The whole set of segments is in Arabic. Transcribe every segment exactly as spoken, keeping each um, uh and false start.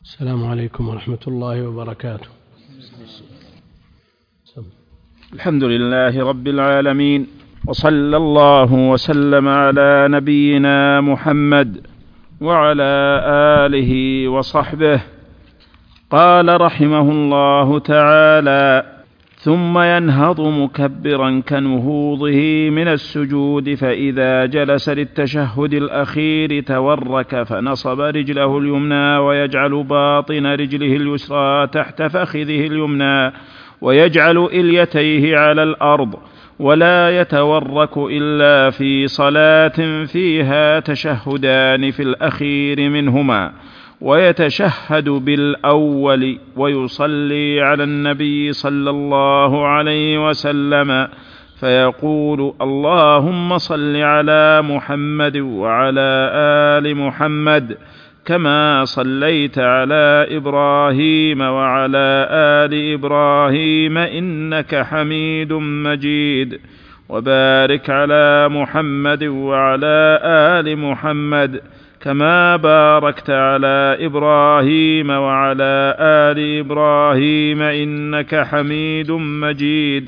السلام عليكم ورحمة الله وبركاته. الحمد لله رب العالمين، وصلى الله وسلم على نبينا محمد وعلى آله وصحبه. قال رحمه الله تعالى: ثم ينهض مكبرا كنهوضه من السجود، فإذا جلس للتشهد الأخير تورك فنصب رجله اليمنى ويجعل باطن رجله اليسرى تحت فخذه اليمنى ويجعل إليتيه على الأرض، ولا يتورك إلا في صلاة فيها تشهدان في الأخير منهما، ويتشهد بالأول ويصلي على النبي صلى الله عليه وسلم فيقول: اللهم صل على محمد وعلى آل محمد كما صليت على إبراهيم وعلى آل إبراهيم إنك حميد مجيد، وبارك على محمد وعلى آل محمد كما باركت على إبراهيم وعلى آل إبراهيم إنك حميد مجيد.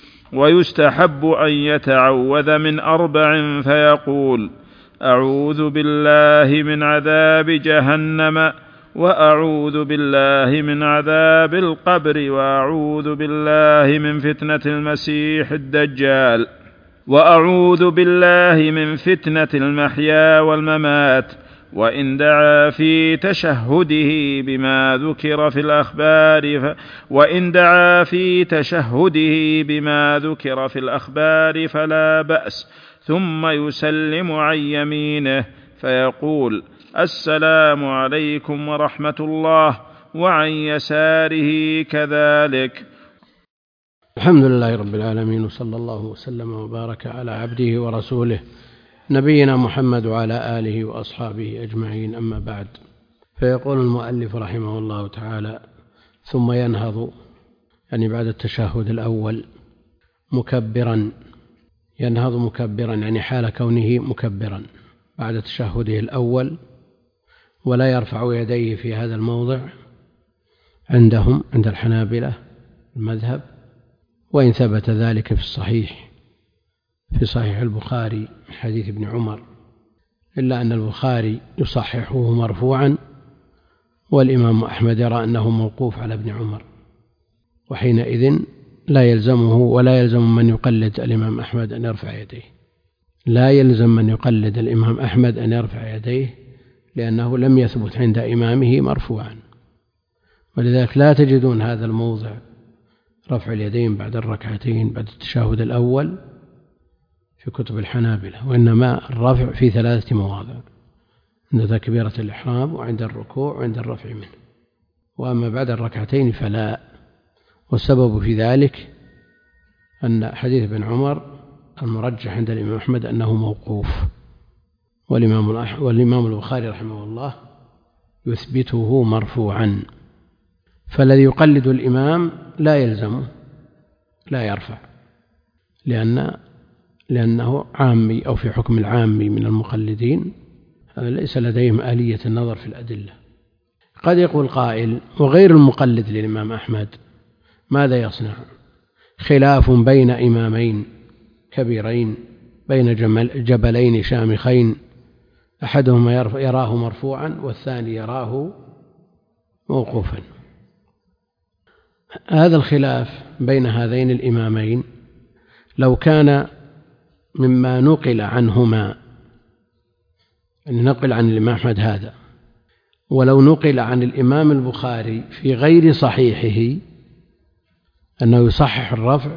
ويستحب أن يتعوذ من أربع فيقول: أعوذ بالله من عذاب جهنم، وأعوذ بالله من عذاب القبر، وأعوذ بالله من فتنة المسيح الدجال، وأعوذ بالله من فتنة المحيا والممات. وإن دعا في تشهده بما ذكر في الأخبار ف... وإن دعا في تشهده بما ذكر في الأخبار فلا بأس، ثم يسلم عن يمينه فيقول: السلام عليكم ورحمة الله، وعن يساره كذلك. الحمد لله رب العالمين، وصلى الله وسلم وبارك على عبده ورسوله نبينا محمد وعلى آله وأصحابه أجمعين، أما بعد. فيقول المؤلف رحمه الله تعالى: ثم ينهض، يعني بعد التشهد الأول، مكبرا. ينهض مكبرا يعني حال كونه مكبرا بعد تشهده الأول، ولا يرفع يديه في هذا الموضع عندهم عند الحنابلة المذهب، وإن ثبت ذلك في الصحيح في صحيح البخاري من حديث ابن عمر، إلا أن البخاري يصححه مرفوعا، والإمام أحمد يرى أنه موقوف على ابن عمر، وحينئذ لا يلزمه ولا يلزم من يقلد الإمام أحمد أن يرفع يديه، لا يلزم من يقلد الإمام أحمد أن يرفع يديه، لأنه لم يثبت عند إمامه مرفوعا. ولذلك لا تجدون هذا الموضع رفع اليدين بعد الركعتين بعد التشهد الأول في كتب الحنابلة، وإنما الرفع في ثلاثة مواضع: عند تكبيرة الإحرام، وعند الركوع، وعند الرفع منه. وأما بعد الركعتين فلا. والسبب في ذلك أن حديث ابن عمر المرجح عند الإمام أحمد أنه موقوف، والإمام, والإمام البخاري رحمه الله يثبته مرفوعا. فالذي يقلد الإمام لا يلزمه لا يرفع، لأن لأنه عامي أو في حكم العامي من المقلدين، ليس لديهم آلية النظر في الأدلة. قد يقول قائل: وغير المقلد للإمام أحمد ماذا يصنع؟ خلاف بين إمامين كبيرين بين جبلين شامخين، أحدهما يراه مرفوعا والثاني يراه موقوفا. هذا الخلاف بين هذين الإمامين لو كان مما نقل عنهما، يعني نقل عن الإمام أحمد هذا، ولو نقل عن الإمام البخاري في غير صحيحه أنه يصحح الرفع،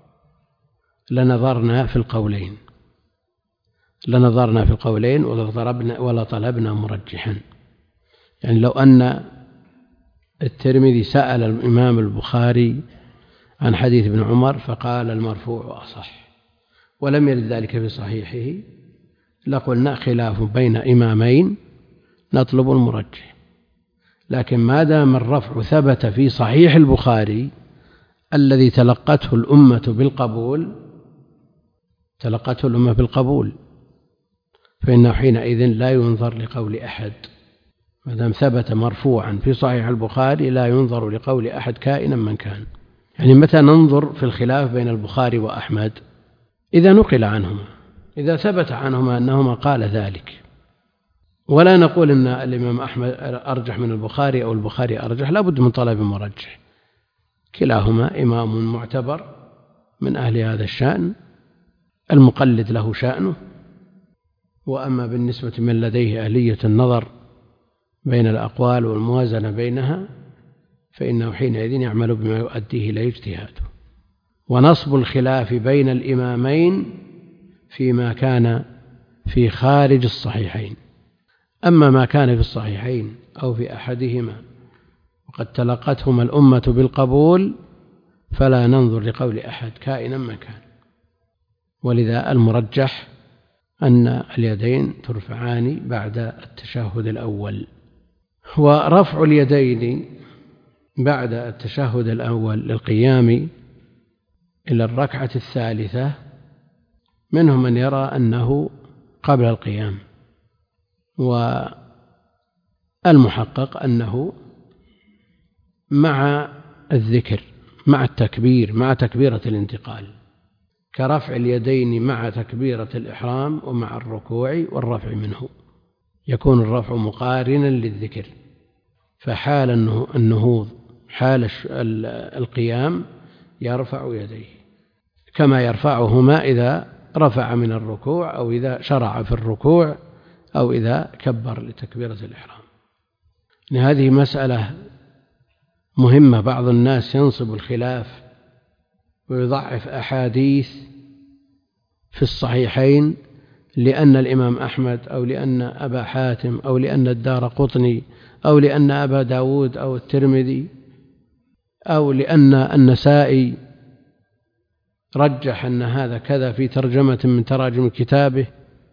لنظرنا في القولين لنظرنا في القولين ولا طلبنا مرجحا. يعني لو أن الترمذي سأل الإمام البخاري عن حديث ابن عمر فقال المرفوع أصح، ولم يرد ذلك في صحيحه، لقلنا خلاف بين إمامين نطلب المرجح. لكن ما دام الرفع ثبت في صحيح البخاري الذي تلقته الأمة بالقبول تلقته الأمة بالقبول فإنه حينئذ لا ينظر لقول أحد، ما دام ثبت مرفوعا في صحيح البخاري لا ينظر لقول أحد كائنا من كان. يعني متى ننظر في الخلاف بين البخاري وأحمد؟ إذا نقل عنهما، إذا ثبت عنهما أنهما قال ذلك، ولا نقول أن الإمام أحمد أرجح من البخاري أو البخاري أرجح، لا بد من طلب مرجح. كلاهما إمام معتبر من أهل هذا الشأن، المقلد له شأنه. وأما بالنسبة من لديه أهلية النظر بين الأقوال والموازنة بينها فإنه حينئذ يعمل بما يؤديه إلى اجتهاده. ونصب الخلاف بين الإمامين فيما كان في خارج الصحيحين. أما ما كان في الصحيحين أو في أحدهما وقد تلقتهما الأمة بالقبول فلا ننظر لقول أحد كائنا من كان. ولذا المرجح أن اليدين ترفعان بعد التشهد الأول. ورفع اليدين بعد التشهد الأول للقيام إلى الركعة الثالثة منهم من يرى أنه قبل القيام، والمحقق أنه مع الذكر، مع التكبير، مع تكبيرة الانتقال، كرفع اليدين مع تكبيرة الإحرام ومع الركوع والرفع منه، يكون الرفع مقارنا للذكر. فحال النهوض حال القيام يرفع يديه كما يرفعهما إذا رفع من الركوع أو إذا شرع في الركوع أو إذا كبر لتكبيرة الإحرام. هذه مسألة مهمة. بعض الناس ينصب الخلاف ويضعف أحاديث في الصحيحين لأن الإمام أحمد أو لأن أبا حاتم أو لأن الدارقطني أو لأن أبا داود أو الترمذي أو لأن النسائي رجح أن هذا كذا في ترجمة من تراجم كتابه،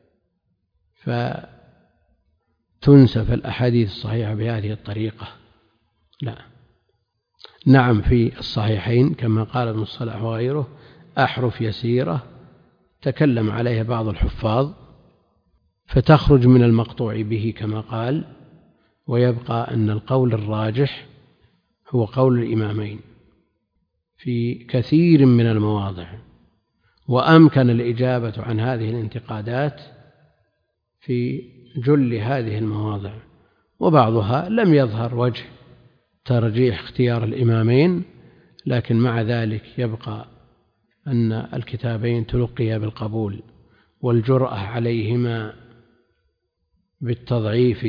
فتنسف الأحاديث الصحيحة بهذه الطريقة. لا، نعم في الصحيحين كما قال ابن الصلاح وغيره أحرف يسيرة تكلم عليها بعض الحفاظ فتخرج من المقطوع به كما قال، ويبقى أن القول الراجح هو قول الإمامين في كثير من المواضع. وأمكن الإجابة عن هذه الانتقادات في جل هذه المواضع، وبعضها لم يظهر وجه ترجيح اختيار الإمامين، لكن مع ذلك يبقى أن الكتابين تلقيا بالقبول، والجرأة عليهما بالتضعيف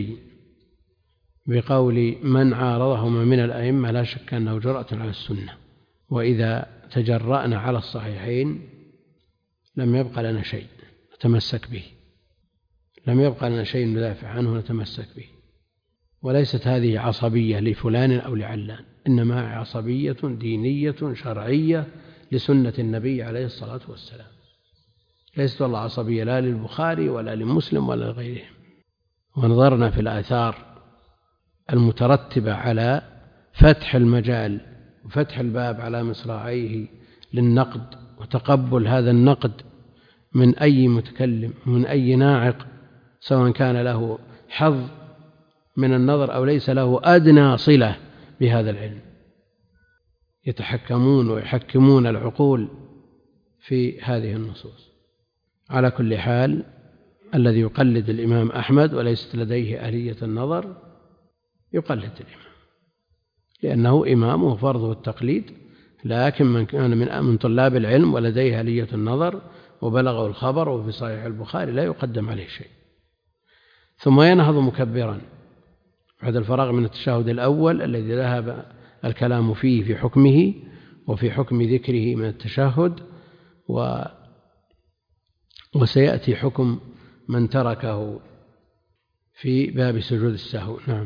بقول من عارضهما من الأئمة لا شك أنه جرأة على السنة. وإذا تجرأنا على الصحيحين لم يبقى لنا شيء نتمسك به، لم يبقى لنا شيء ندافع عنه نتمسك به. وليست هذه عصبية لفلان أو لعلان، إنما عصبية دينية شرعية لسنة النبي عليه الصلاة والسلام. ليست والله عصبية لا للبخاري ولا لمسلم ولا لغيرهم. ونظرنا في الآثار المترتبة على فتح المجال وفتح الباب على مصراعيه للنقد وتقبل هذا النقد من أي متكلم من أي ناعق، سواء كان له حظ من النظر أو ليس له أدنى صلة بهذا العلم، يتحكمون ويحكمون العقول في هذه النصوص. على كل حال الذي يقلد الإمام أحمد وليست لديه أهلية النظر يقلد الإمام، لأنه إمامه فرضه التقليد. لكن من كان من طلاب العلم ولديه أهلية النظر وبلغه الخبر وفي صحيح البخاري لا يقدم عليه شيء. ثم ينهض مكبرا بعد الفراغ من التشهد الأول الذي ذهب الكلام فيه في حكمه وفي حكم ذكره من التشهد، و وسيأتي حكم من تركه في باب سجود السهو. نعم،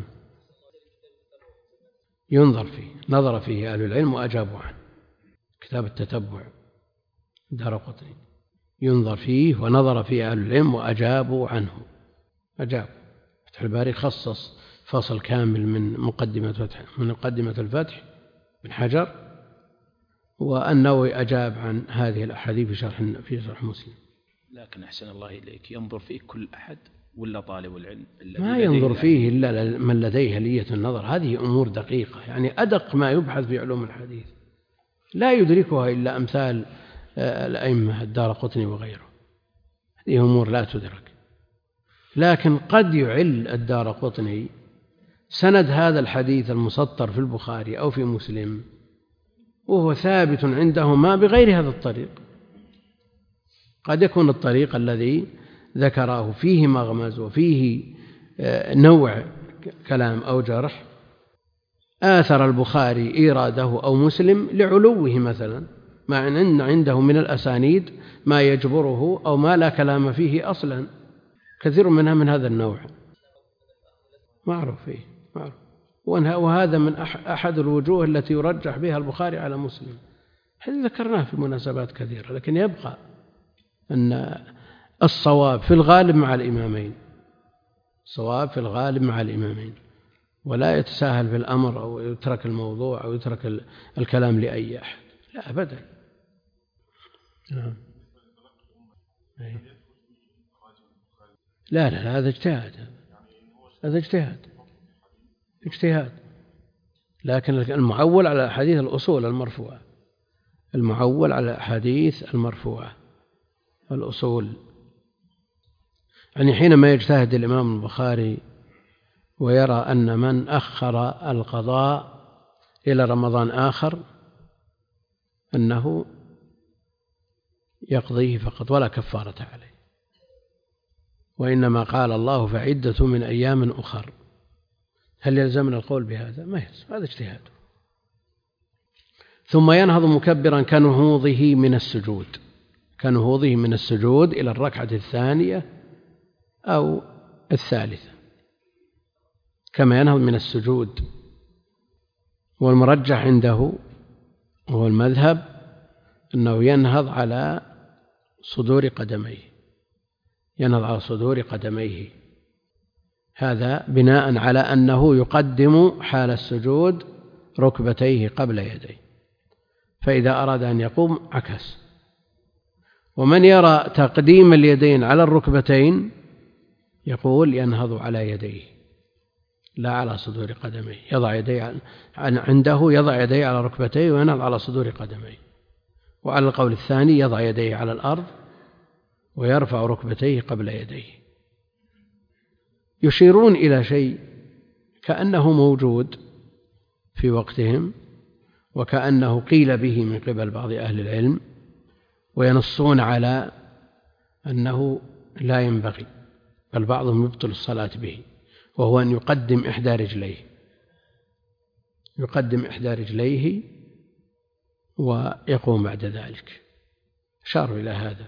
ينظر فيه، نظر فيه أهل العلم وأجابوا عنه. كتاب التتبع الدارقطني ينظر فيه ونظر فيه أهل العلم وأجابوا عنه. أجاب فتح الباري خصص فصل كامل من مقدمة فتح من مقدمة الفتح بن حجر، والنووي أجاب عن هذه الأحاديث في شرح في شرح مسلم. لكن أحسن الله إليك، ينظر فيه كل أحد ولا طالب العلم ما ينظر فيه إلا من لديه آلية النظر. هذه أمور دقيقة، يعني أدق ما يبحث في علوم الحديث لا يدركها إلا أمثال الأئمة الدارقطني وغيره. هذه أمور لا تدرك. لكن قد يعل الدارقطني سند هذا الحديث المسطر في البخاري أو في مسلم وهو ثابت عندهما بغير هذا الطريق. قد يكون الطريق الذي ذكره فيه مغمز وفيه نوع كلام أو جرح، آثر البخاري إيراده أو مسلم لعلوه مثلا، مع أن عنده من الأسانيد ما يجبره أو ما لا كلام فيه أصلا، كثير منها من هذا النوع معروف فيه معروف. وهذا من أحد الوجوه التي يرجح بها البخاري على مسلم. هذا ذكرناه في مناسبات كثيرة، لكن يبقى أن الصواب في الغالب مع الإمامين، الصواب في الغالب مع الإمامين، ولا يتساهل في الأمر أو يترك الموضوع أو يترك الكلام لأي أحد، لا أبدا. لا لا هذا اجتهاد، هذا اجتهاد اجتهاد لكن المعول على حديث الأصول المرفوعة، المعول على حديث المرفوعة الأصول. يعني حينما يجتهد الإمام البخاري ويرى أن من أخر القضاء إلى رمضان آخر أنه يقضيه فقط ولا كفارة عليه، وإنما قال الله فعدة من أيام أخر، هل يلزمنا القول بهذا؟ ما يلزم، هذا اجتهاد. ثم ينهض مكبرا كنهوضه من السجود، كنهوضه من السجود إلى الركعة الثانية أو الثالثة، كما ينهض من السجود. والمرجح عنده هو المذهب أنه ينهض على صدور قدميه، ينهض على صدور قدميه، هذا بناء على أنه يقدم حال السجود ركبتيه قبل يديه، فإذا أراد أن يقوم عكس. ومن يرى تقديم اليدين على الركبتين يقول ينهض على يديه لا على صدور قدميه، يضع يديه عنده يضع يديه على ركبتيه وينهض على صدور قدميه. وعلى القول الثاني يضع يديه على الأرض ويرفع ركبتيه قبل يديه. يشيرون إلى شيء كأنه موجود في وقتهم وكأنه قيل به من قبل بعض أهل العلم، وينصون على أنه لا ينبغي، بل بعضهم يبطل الصلاة به، وهو أن يقدم إحدى رجليه، يقدم إحدى رجليه ويقوم بعد ذلك. شاروا إلى هذا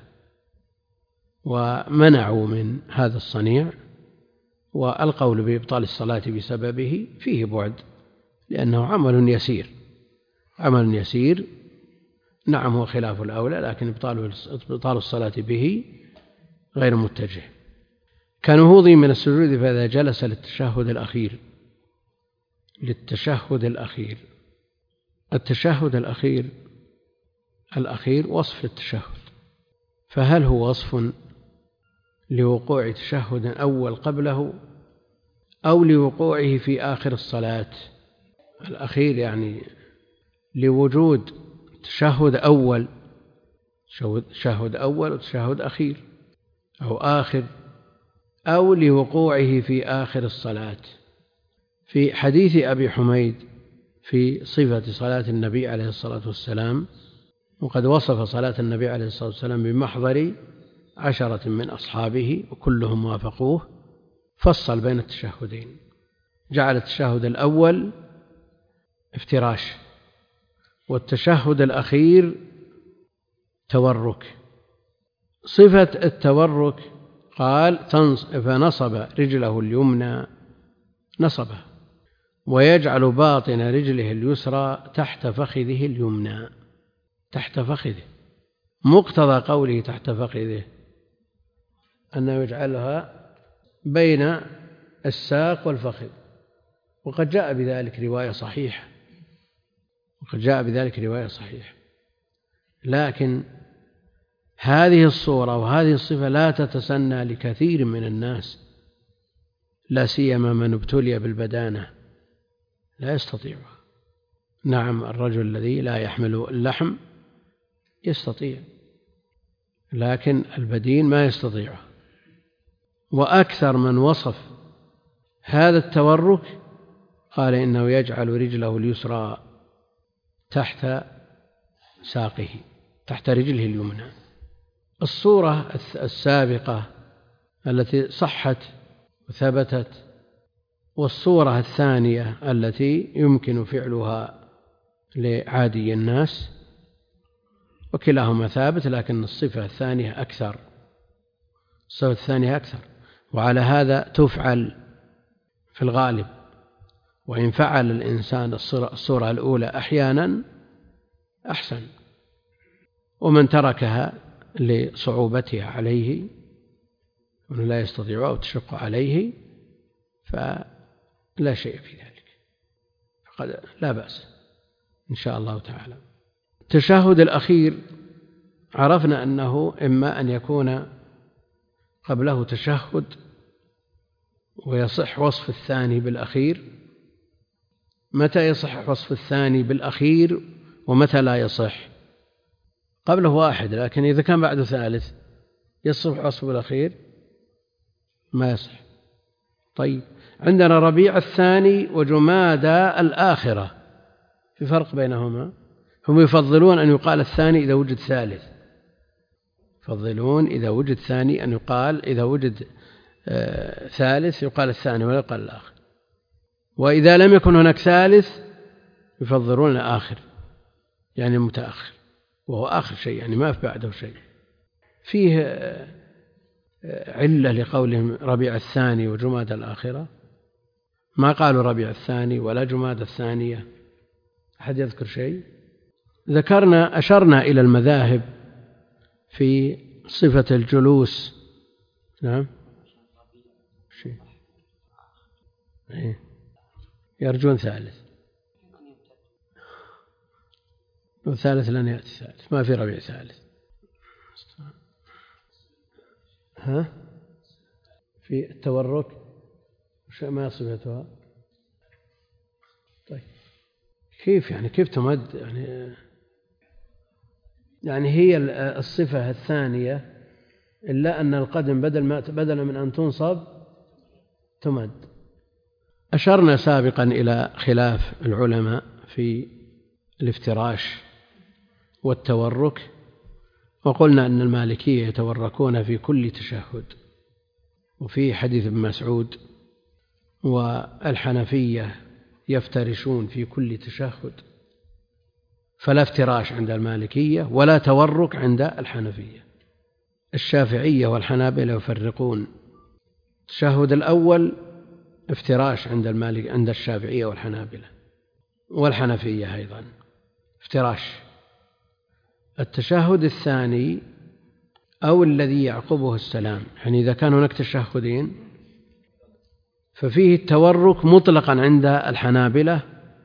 ومنعوا من هذا الصنيع، والقول بإبطال الصلاة بسببه فيه بعد، لأنه عمل يسير، عمل يسير نعم هو خلاف الأولى، لكن إبطال الصلاة به غير متجه. كنهوضه من السجود فإذا جلس للتشهد الأخير، للتشهد الأخير. التشهد الأخير الأخير وصف التشهد، فهل هو وصف لوقوع تشهد أول قبله أو لوقوعه في آخر الصلاة؟ الأخير يعني لوجود تشهد أول، تشهد أول وتشهد أخير أو آخر، أو لوقوعه في آخر الصلاة. في حديث أبي حميد في صفة صلاة النبي عليه الصلاة والسلام، وقد وصف صلاة النبي عليه الصلاة والسلام بمحضر عشرة من أصحابه وكلهم وافقوه، فصل بين التشهدين، جعل التشهد الأول افتراش والتشهد الأخير تورك. صفة التورك قال فنصب رجله اليمنى نصبه ويجعل باطن رجله اليسرى تحت فخذه اليمنى، تحت فخذه. مقتضى قوله تحت فخذه أنه يجعلها بين الساق والفخذ، وقد جاء بذلك رواية صحيحة، وقد جاء بذلك رواية صحيحة. لكن هذه الصورة وهذه الصفة لا تتسنى لكثير من الناس لا سيما من ابتلي بالبدانة لا يستطيعها. نعم الرجل الذي لا يحمل اللحم يستطيع، لكن البدين ما يستطيعه. وأكثر من وصف هذا التورك قال إنه يجعل رجله اليسرى تحت ساقه، تحت رجله اليمنى. الصورة السابقة التي صحت وثبتت، والصورة الثانية التي يمكن فعلها لعادي الناس، وكلاهما ثابت، لكن الصفة الثانية أكثر، الصفة الثانية أكثر، وعلى هذا تفعل في الغالب. وإن فعل الإنسان الصورة الأولى أحيانا أحسن، ومن تركها لصعوبتها عليه وأنه لا يستطيع أو تشق عليه فلا شيء في ذلك، فقد لا بأس إن شاء الله تعالى. التشهد الأخير عرفنا أنه إما أن يكون قبله تشهد ويصح وصف الثاني بالأخير. متى يصح وصف الثاني بالأخير ومتى لا يصح؟ قبله واحد، لكن إذا كان بعده ثالث يصح وصفه بالأخير ما يصح. طيب، عندنا ربيع الثاني وجمادى الآخرة، في فرق بينهما. هم يفضلون أن يقال الثاني إذا وجد ثالث، يفضلون إذا وجد ثاني أن يقال، إذا وجد آه ثالث يقال الثاني ولا يقال الآخر. وإذا لم يكن هناك ثالث يفضلون الآخر، يعني المتأخر، وهو آخر شيء، يعني ما في بعده شيء. فيه آه علة لقولهم ربيع الثاني وجمادى الآخرة، ما قالوا ربيع الثاني ولا جمادى الثانية. أحد يذكر شيء؟ ذكرنا أشرنا إلى المذاهب في صفة الجلوس. نعم، شيء يرجون ثالث، والثالث لن يأتي ثالث، ما في ربيع ثالث. ها؟ في التورك ما صفتها؟ طيب كيف يعني كيف تمد؟ يعني يعني هي الصفة الثانية، إلا أن القدم بدل ما بدل من أن تنصب تمد. أشرنا سابقا إلى خلاف العلماء في الافتراش والتورك، وقلنا أن المالكية يتوركون في كل تشهد، وفي حديث ابن مسعود، والحنفية يفترشون في كل تشهد، فلا افتراش عند المالكية ولا تورك عند الحنفية. الشافعية والحنابلة يفرقون، التشهد الأول افتراش عند المالك عند الشافعية والحنابلة والحنفية أيضا افتراش. التشهد الثاني أو الذي يعقبه السلام، يعني إذا كان هناك تشهدين ففيه التورك مطلقا عند الحنابلة،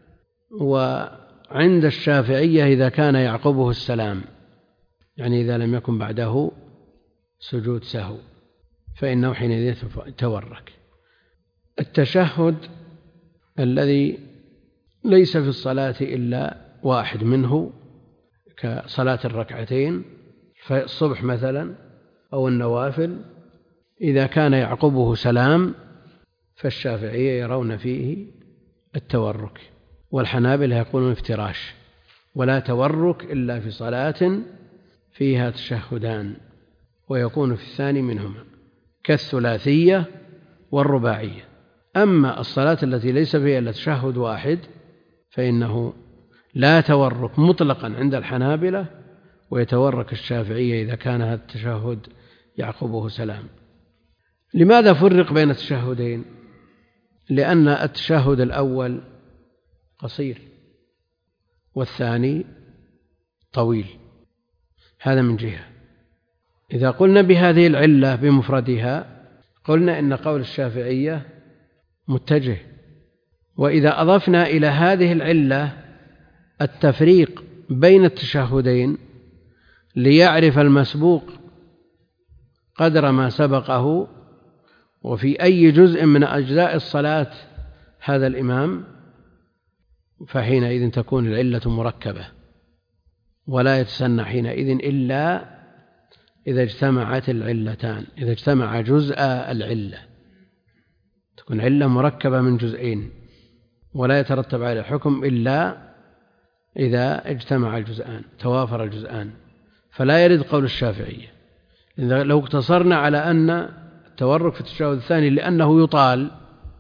وعند الشافعية إذا كان يعقبه السلام، يعني إذا لم يكن بعده سجود سهو فإنه حينئذ يتورك. التشهد الذي ليس في الصلاة إلا واحد منه كصلاة الركعتين الصبح مثلا أو النوافل، إذا كان يعقبه سلام فالشافعية يرون فيه التورك، والحنابلة يقولون افتراش، ولا تورك إلا في صلاة فيها تشهدان، ويكون في الثاني منهما كالثلاثية والرباعية. أما الصلاة التي ليس فيها إلا تشهد واحد فإنه لا تورك مطلقا عند الحنابلة، ويتورك الشافعية إذا كان هذا التشهد يعقبه سلام. لماذا فرق بين التشهدين؟ لأن التشهد الأول قصير والثاني طويل، هذا من جهة. إذا قلنا بهذه العلة بمفردها قلنا إن قول الشافعية متجه، وإذا أضفنا إلى هذه العلة التفريق بين التشهدين ليعرف المسبوق قدر ما سبقه وفي أي جزء من أجزاء الصلاة هذا الإمام، فحينئذ تكون العلة مركبة، ولا يتسنى حينئذ إلا إذا اجتمعت العلتان، إذا اجتمع جزء العلة تكون علة مركبة من جزئين، ولا يترتب على الحكم إلا إذا اجتمع الجزءان، توافر الجزءان. فلا يرد قول الشافعية. لو اقتصرنا على أن التورك في التشهد الثاني لأنه يطال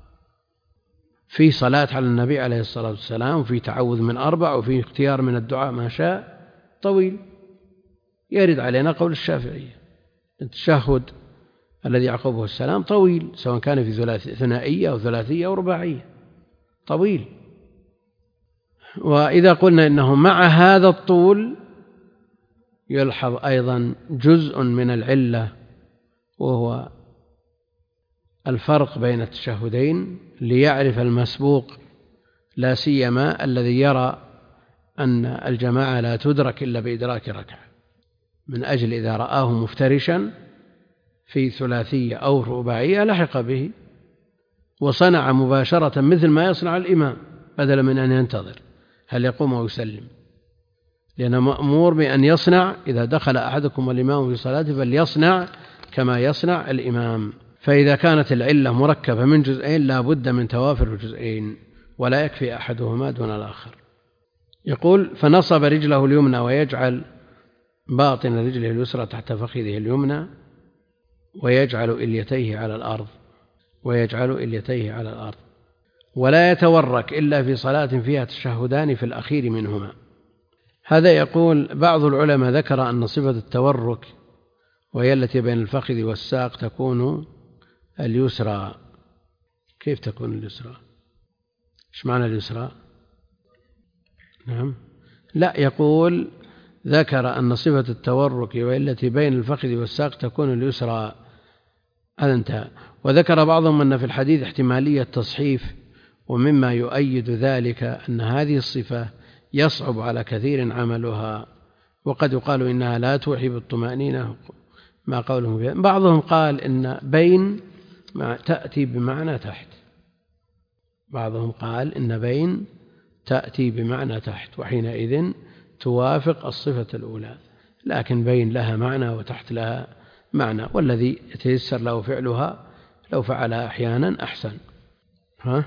في صلاة على النبي عليه الصلاة والسلام، وفي تعوذ من أربع، وفي اختيار من الدعاء ما شاء، طويل، يرد علينا قول الشافعية. التشهد الذي يعقبه السلام طويل، سواء كان في ثنائية أو ثلاثية أو رباعية، طويل. وإذا قلنا إنه مع هذا الطول يلحظ أيضا جزء من العلة، وهو الفرق بين التشهدين، ليعرف المسبوق لا سيما الذي يرى أن الجماعة لا تدرك إلا بإدراك ركعة، من أجل إذا رآه مفترشا في ثلاثية أو رباعية لحق به وصنع مباشرة مثل ما يصنع الإمام، بدلا من أن ينتظر هل يقوم أو يسلم، لأنه مأمور بأن يصنع إذا دخل أحدكم الإمام في صلاته فليصنع كما يصنع الإمام. فإذا كانت العلة مركبة من جزئين لا بد من توافر الجزئين، ولا يكفي أحدهما دون الآخر. يقول: فنصب رجله اليمنى ويجعل باطن رجله اليسرى تحت فخذه اليمنى، ويجعل إليتيه على الأرض ويجعل إليتيه على الأرض ولا يتورك إلا في صلاة فيها تشهدان في الأخير منهما. هذا يقول بعض العلماء ذكر أن صفة التورك وهي التي بين الفخذ والساق تكون اليسرى. كيف تكون اليسرى؟ إيش معنى اليسرى؟ نعم، لا، يقول ذكر أن صفة التورك وهي التي بين الفخذ والساق تكون اليسرى، هذا انتهى. وذكر بعضهم أن في الحديث احتمالية تصحيف، ومما يؤيد ذلك أن هذه الصفة يصعب على كثير عملها، وقد يقال إنها لا توحي بالطمأنينة ما قوله بها. بعضهم قال إن بين تأتي بمعنى تحت، بعضهم قال إن بين تأتي بمعنى تحت، وحينئذ توافق الصفة الأولى، لكن بين لها معنى وتحت لها معنى، والذي يتيسر له فعلها لو فعلها أحيانا أحسن. ها؟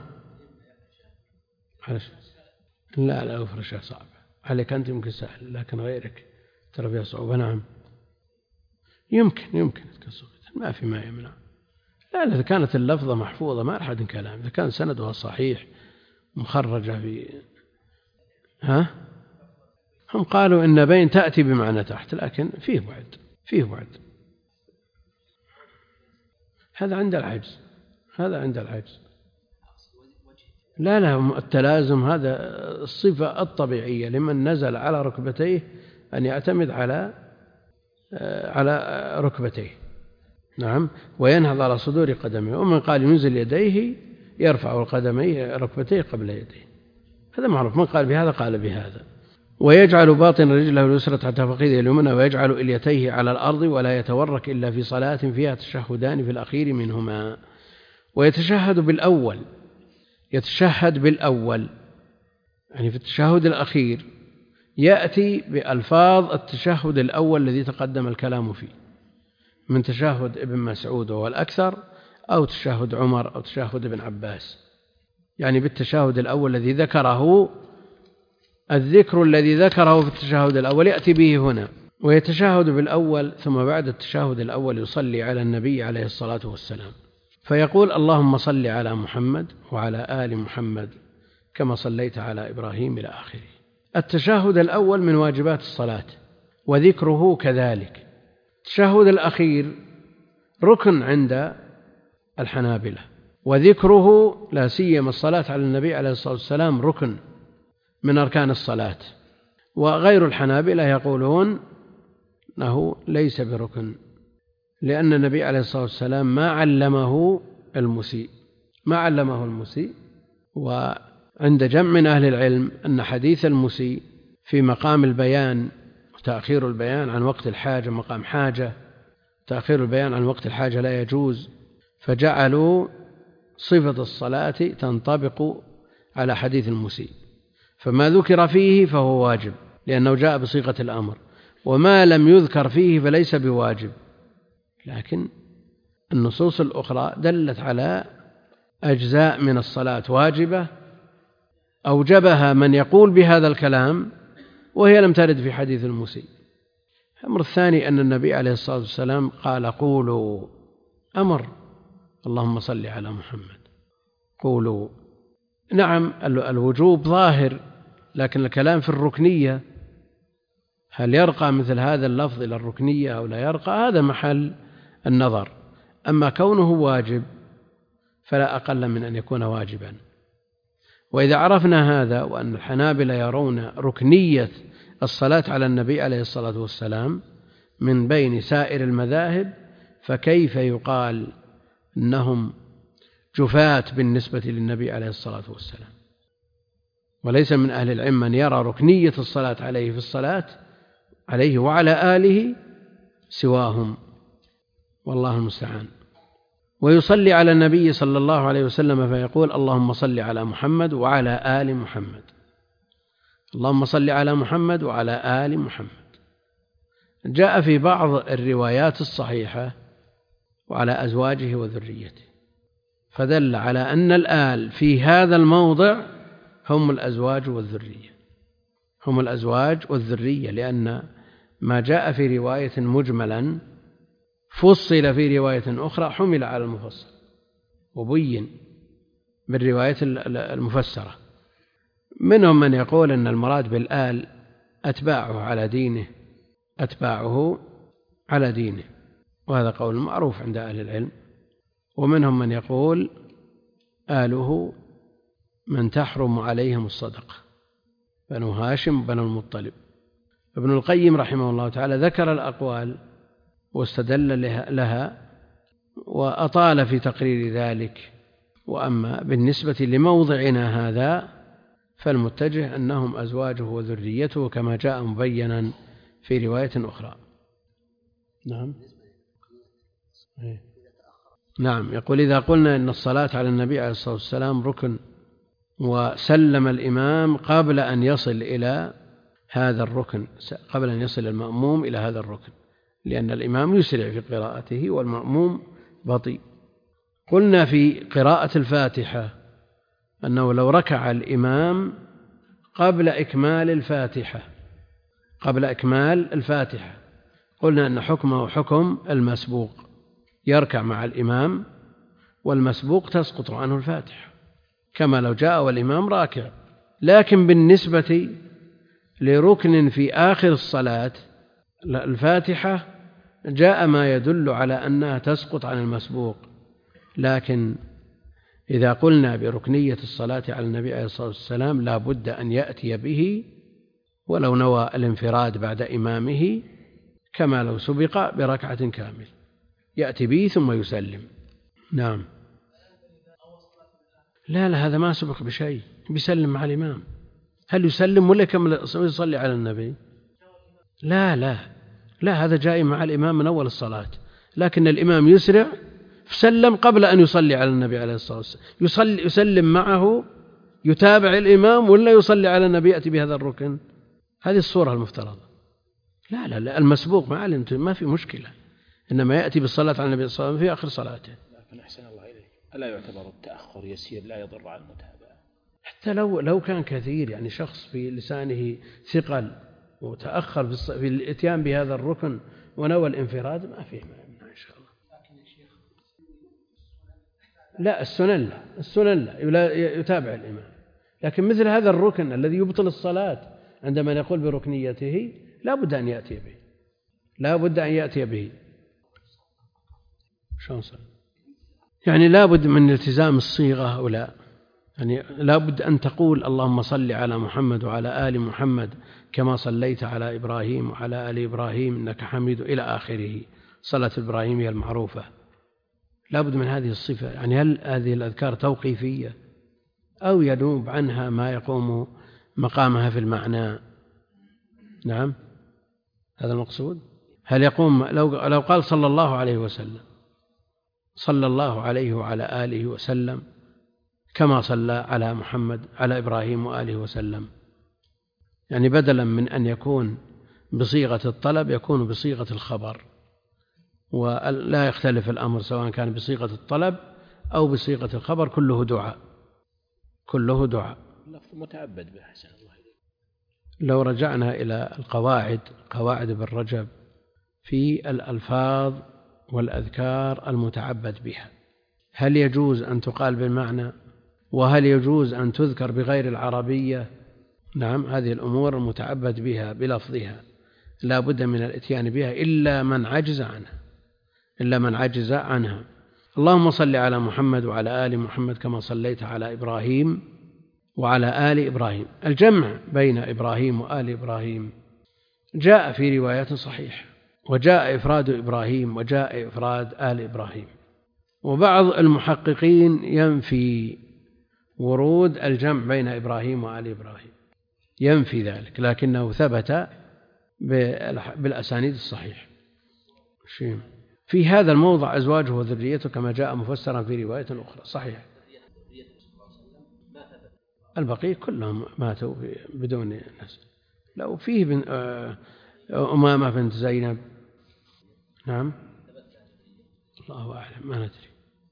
لا لا أفرشها صعبة عليك أنت، يمكن سهل، لكن غيرك ترى فيها صعوبة. نعم، يمكن يمكن ما في ما يمنع. لا، إذا كانت اللفظة محفوظة ما أحد كلام، إذا كان سندها صحيح مخرجة في ها هم قالوا إن بين تأتي بمعنى تحت، لكن فيه بعد فيه بعد هذا عند العجز، هذا عند العجز. لا لا، التلازم هذا الصفة الطبيعية لمن نزل على ركبتيه أن يعتمد على على ركبتيه، نعم، وينهض على صدور قدميه. ومن قال ينزل يديه يرفع القدميه ركبتيه قبل يديه، هذا معروف. من قال بهذا قال بهذا. ويجعل باطن رجله اليسرى تحت فخذه اليمنى ويجعل إليتيه على الأرض ولا يتورك إلا في صلاة فيها تشهدان في الأخير منهما. ويتشهد بالأول، يتشهد بالأول يعني في التشهد الأخير يأتي بألفاظ التشهد الأول الذي تقدم الكلام فيه، من تشهد ابن مسعود وهو الأكثر، أو تشهد عمر، أو تشهد ابن عباس، يعني بالتشهد الأول الذي ذكره، الذكر الذي ذكره في التشهد الأول يأتي به هنا. ويتشهد بالأول، ثم بعد التشهد الأول يصلي على النبي عليه الصلاة والسلام، فيقول: اللهم صل على محمد وعلى آل محمد كما صليت على إبراهيم إلى آخره. التشهد الأول من واجبات الصلاة، وذكره كذلك. التشهد الأخير ركن عند الحنابلة، وذكره لا سيما الصلاة على النبي عليه الصلاة والسلام ركن من أركان الصلاة. وغير الحنابلة يقولون أنه ليس بركن، لأن النبي عليه الصلاة والسلام ما علمه المسيء ما علمه المسيء وعند جمع من أهل العلم أن حديث المسيء في مقام البيان وتأخير البيان عن وقت الحاجة، مقام حاجة، تأخير البيان عن وقت الحاجة لا يجوز، فجعلوا صفة الصلاة تنطبق على حديث المسيء، فما ذكر فيه فهو واجب لأنه جاء بصيغة الأمر، وما لم يذكر فيه فليس بواجب. لكن النصوص الأخرى دلت على أجزاء من الصلاة واجبة أوجبها من يقول بهذا الكلام وهي لم ترد في حديث المسيء. الأمر الثاني أن النبي عليه الصلاة والسلام قال قولوا، أمر اللهم صل على محمد، قولوا. نعم الوجوب ظاهر، لكن الكلام في الركنية، هل يرقى مثل هذا اللفظ إلى الركنية أو لا يرقى، هذا محل النظر. أما كونه واجب فلا أقل من أن يكون واجبا. وإذا عرفنا هذا وأن الحنابلة يرون ركنية الصلاة على النبي عليه الصلاة والسلام من بين سائر المذاهب، فكيف يقال أنهم جفاة بالنسبة للنبي عليه الصلاة والسلام؟ وليس من أهل العلم من يرى ركنية الصلاة عليه في الصلاة عليه وعلى آله سواهم، والله المستعان. ويصلي على النبي صلى الله عليه وسلم فيقول اللهم صل على محمد وعلى آل محمد، اللهم صل على محمد وعلى آل محمد. جاء في بعض الروايات الصحيحة وعلى أزواجه وذريته، فدل على أن الآل في هذا الموضع هم الأزواج والذرية، هم الأزواج والذرية، لأن ما جاء في رواية مجملا فصل في رواية أخرى حمل على المفصل وبين بالرواية المفسرة. منهم من يقول أن المراد بالآل أتباعه على دينه، أتباعه على دينه، وهذا قول معروف عند أهل العلم. ومنهم من يقول آله من تحرم عليهم الصدقة، بنو هاشم بنو المطلب. ابن القيم رحمه الله تعالى ذكر الأقوال واستدل لها وأطال في تقرير ذلك. وأما بالنسبة لموضعنا هذا فالمتجه أنهم أزواجه وذريته كما جاء مبينا في رواية أخرى. نعم نعم يقول إذا قلنا إن الصلاة على النبي عليه الصلاة والسلام ركن، وسلم الإمام قبل أن يصل إلى هذا الركن، قبل أن يصل المأموم إلى هذا الركن، لأن الإمام يسرع في قراءته والمأموم بطيء. قلنا في قراءة الفاتحة أنه لو ركع الإمام قبل إكمال الفاتحة قبل إكمال الفاتحة قلنا أن حكمه حكم المسبوق، يركع مع الإمام والمسبوق تسقط عنه الفاتحة كما لو جاء والإمام راكع. لكن بالنسبة لركن في آخر الصلاة الفاتحة جاء ما يدل على أنها تسقط عن المسبوق. لكن إذا قلنا بركنية الصلاة على النبي عليه الصلاة والسلام لا بد أن يأتي به ولو نوى الانفراد بعد إمامه، كما لو سبق بركعة كامل يأتي به ثم يسلم. نعم لا لا هذا ما سبق بشيء، بيسلم مع الإمام. هل يسلم ولا كم يصلي على النبي؟ لا لا لا هذا جاء مع الإمام من أول الصلاة، لكن الإمام يسرع فسلم قبل أن يصلي على النبي عليه الصلاة والسلام. يصلي يسلم معه، يتابع الإمام ولا يصلي على النبي يأتي بهذا الركن؟ هذه الصورة المفترضة. لا لا لا المسبوق مع الانتم ما في مشكلة، إنما يأتي بالصلاة على النبي صلى الله عليه وسلم في آخر صلاته. لكن أحسن الله إليك ألا يعتبر التأخر يسير لا يضر على المتابعة؟ حتى لو لو كان كثير، يعني شخص في لسانه ثقل وتأخر في الإتيان بهذا الركن ونوى الانفراد ما فيه مانع إن شاء الله. لا السنن لا السنن لا يتابع الإمام، لكن مثل هذا الركن الذي يبطل الصلاة عندما يقول بركنيته لا بد أن يأتي به، لا بد أن يأتي به. شلون صار؟ يعني لا بد من التزام الصيغة أو لا، يعني لا بد أن تقول اللهم صل على محمد وعلى آل محمد كما صليت على إبراهيم وعلى آل إبراهيم إنك حميد إلى آخره، صلاة إبراهيمية المعروفة. لا بد من هذه الصفة. يعني هل هذه الأذكار توقيفية أو ينوب عنها ما يقوم مقامها في المعنى؟ نعم هذا المقصود. هل يقوم لو لو قال صلى الله عليه وسلم صلى الله عليه وعلى آله وسلم كما صلى على محمد على إبراهيم وآله وسلم، يعني بدلا من أن يكون بصيغة الطلب يكون بصيغة الخبر، ولا يختلف الأمر سواء كان بصيغة الطلب أو بصيغة الخبر، كله دعاء، كله دعاء. لفظ متعبد به أحسن الله إليك. لو رجعنا إلى القواعد، قواعد ابن رجب في الألفاظ والأذكار المتعبد بها، هل يجوز أن تقال بالمعنى؟ وهل يجوز أن تذكر بغير العربية؟ نعم، هذه الأمور المتعبد بها بلفظها لا بد من الإتيان بها إلا من عجز عنها، إلا من عجز عنها. اللهم صل على محمد وعلى آل محمد كما صليت على إبراهيم وعلى آل إبراهيم. الجمع بين إبراهيم وآل إبراهيم جاء في روايات صحيحة، وجاء إفراد إبراهيم وجاء إفراد آل إبراهيم. وبعض المحققين ينفي ورود الجمع بين إبراهيم وآل إبراهيم، ينفي ذلك، لكنه ثبت بالأسانيد الصحيح. في هذا الموضع أزواجه وذريته كما جاء مفسرا في رواية أخرى صحيح. البقية كلهم ماتوا بدون نسل. لو فيه بن أمامة بنت زينب، نعم، الله أعلم، ما ندري.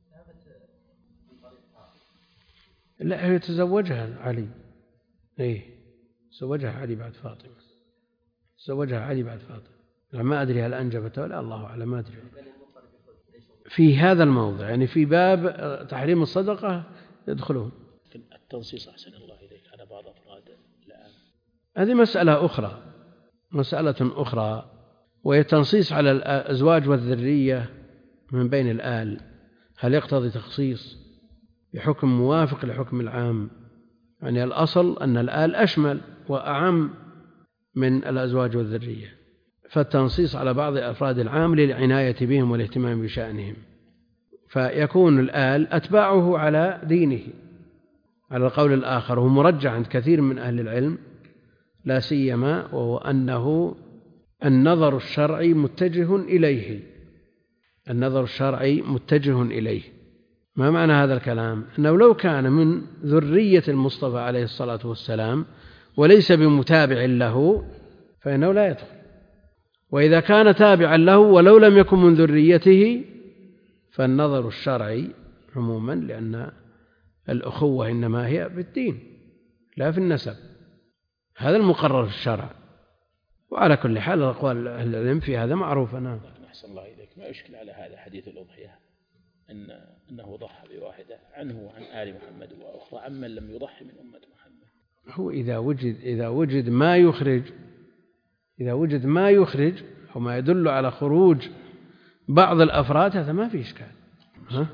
لا، هي تزوجها علي، إيه تزوجها علي بعد فاطمة، تزوجها علي بعد فاطمة، ما أدري هل أنجبته ولا، الله أعلم، ما أدري. في هذا الموضع يعني في باب تحريم الصدقة يدخلون. التنصيص أحسن الله إليك على بعض أفراد الآن، هذه مسألة أخرى، مسألة أخرى، وهي التنصيص على الأزواج والذرية من بين الآل، هل يقتضي تخصيص بحكم موافق لحكم العام؟ يعني الأصل أن الآل أشمل وأعم من الأزواج والذرية، فالتنصيص على بعض أفراد العام للعناية بهم والاهتمام بشأنهم، فيكون الآل أتباعه على دينه على القول الآخر، هو مرجع عند كثير من أهل العلم، لا سيما وهو أنه النظر الشرعي متجه إليه، النظر الشرعي متجه إليه. ما معنى هذا الكلام؟ أنه لو كان من ذرية المصطفى عليه الصلاة والسلام وليس بمتابع له فإنه لا يدخل، وإذا كان تابعا له ولو لم يكن من ذريته فالنظر الشرعي عموما، لأن الأخوة إنما هي بالدين لا في النسب، هذا المقرر في الشرع. وعلى كل حال أقوال أهل العلم في هذا معروفة. نعم، أحسن الله إليك. ما يشكل على هذا حديث الأضحية أن أنه ضحى بواحدة عنه وعن آل محمد وأخرى عمن لم يضحي من أمة محمد. هو إذا وجد إذا وجد ما يخرج إذا وجد ما يخرج أو ما يدل على خروج بعض الأفراد هذا ما في إشكال. ها؟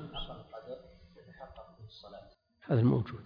هذا الموجود.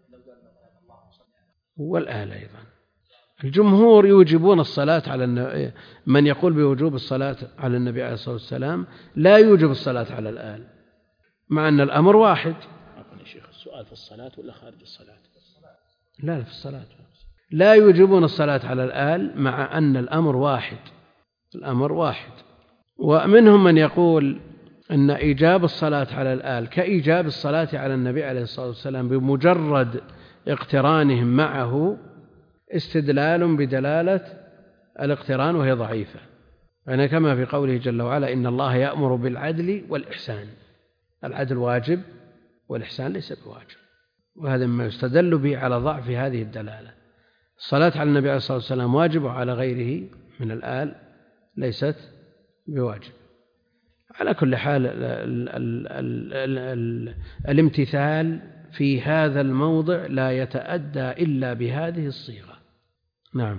والآل أيضا الجمهور يوجبون الصلاة على النبي، من يقول بوجوب الصلاة على النبي عليه الصلاة والسلام لا يوجب الصلاة على الآل، مع أن الأمر واحد. عفوا يا شيخ، السؤال في الصلاة ولا خارج الصلاة؟ لا، في الصلاة. لا يوجبون الصلاة على الآل مع أن الأمر واحد، الأمر واحد. ومنهم من يقول أن إيجاب الصلاة على الآل كإيجاب الصلاة على النبي عليه الصلاة والسلام بمجرد اقترانهم معه استدلال بدلالة الاقتران، وهي ضعيفة، يعني كما في قوله جل وعلا إن الله يأمر بالعدل والإحسان، العدل واجب والإحسان ليس بواجب، وهذا ما يستدل به على ضعف هذه الدلالة. الصلاة على النبي عليه الصلاة والسلام واجب، وعلى غيره من الآل ليست بواجب. على كل حال ال ال ال ال ال الامتثال في هذا الموضع لا يتأدى إلا بهذه الصيغة. نعم،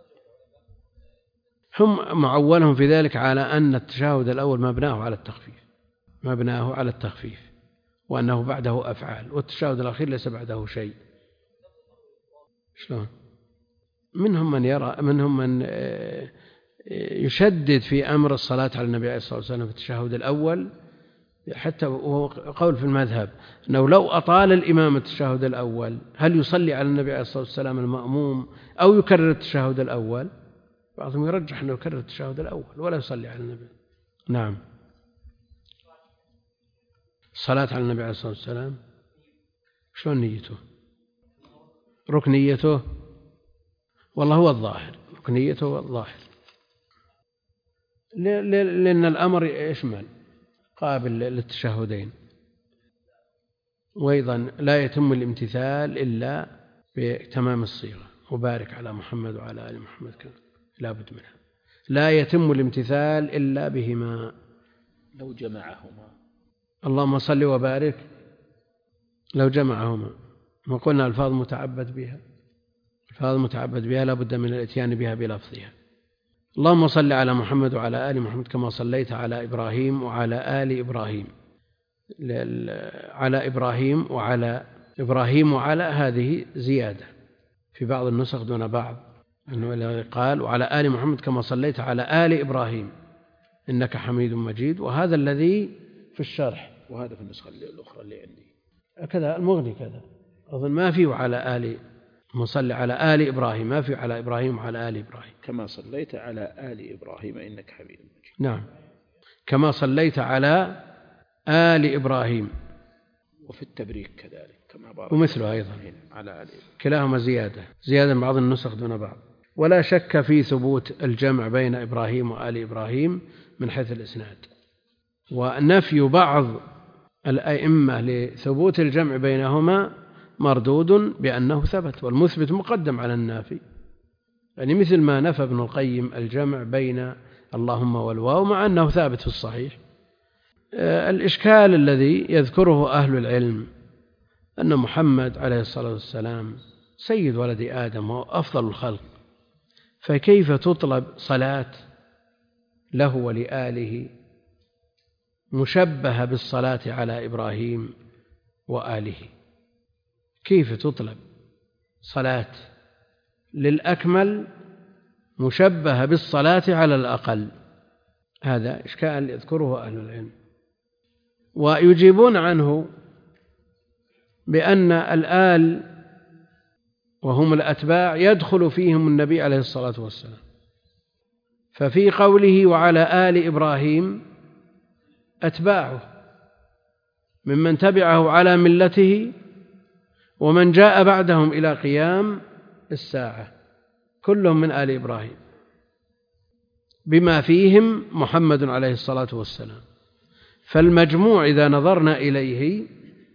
هم معولهم في ذلك على أن التشهد الأول مبناه على التخفيف، مبناه على التخفيف، وأنه بعده أفعال، والتشهد الأخير ليس بعده شيء. شلون؟ منهم من يرى منهم من يشدد في أمر الصلاة على النبي عليه الصلاة والسلام في التشهد الأول، حتى وهو قول في المذهب أنه لو أطال الإمام التشهد الأول هل يصلي على النبي عليه الصلاة والسلام المأموم أو يكرر التشهد الأول؟ بعضهم يرجح أنه يكرر التشهد الأول ولا يصلي على النبي. نعم. الصلاة على النبي عليه الصلاة والسلام شلون نيته؟ ركنيته والله هو الظاهر، ركنيته هو الظاهر، لأن الأمر يشمل قابل للتشهدين، وأيضا لا يتم الامتثال إلا بتمام الصيغة، وبارك على محمد وعلى آل محمد، لا بد منها، لا يتم الامتثال إلا بهما. لو جمعهما اللهم صل وبارك، لو جمعهما، ما قلنا الفاظ متعبد بها، الفاظ متعبد بها لا بد من الاتيان بها بلفظها. اللهم صل على محمد وعلى آل محمد كما صليت على إبراهيم وعلى آل إبراهيم، على إبراهيم وعلى إبراهيم وعلى، هذه زيادة في بعض النسخ دون بعض، أنه قال وعلى آل محمد كما صليت على آل إبراهيم إنك حميد مجيد، وهذا الذي في الشرح، وهذا في النسخة الأخرى اللي عندي كذا، المغني كذا أظن ما فيه على آل مصلي على آل إبراهيم، ما فيه على إبراهيم وعلى آل إبراهيم، كما صليت على آل إبراهيم إنك حميد مجيد. نعم، كما صليت على آل إبراهيم. وفي التبريك كذلك كما بارك، ومثله أيضا على آل، كلاهما زيادة، زيادة من بعض النسخ دون بعض. ولا شك في ثبوت الجمع بين إبراهيم وآل إبراهيم من حيث الإسناد، ونفي بعض الأئمة لثبوت الجمع بينهما مردود بأنه ثبت، والمثبت مقدم على النافي، يعني مثل ما نفى ابن القيم الجمع بين اللهم والواو مع أنه ثابت في الصحيح. الإشكال الذي يذكره أهل العلم أن محمد عليه الصلاة والسلام سيد ولد آدم وأفضل الخلق، فكيف تطلب صلاة له ولآله مشبهة بالصلاة على إبراهيم وآله؟ كيف تطلب صلاة للأكمل مشبهة بالصلاة على الأقل؟ هذا إشكال يذكره أهل العلم، ويجيبون عنه بأن الآل وهم الأتباع يدخل فيهم النبي عليه الصلاة والسلام، ففي قوله وعلى آل إبراهيم أتباعه ممن تبعه على ملته ومن جاء بعدهم إلى قيام الساعة، كلهم من آل إبراهيم بما فيهم محمد عليه الصلاة والسلام. فالمجموع إذا نظرنا إليه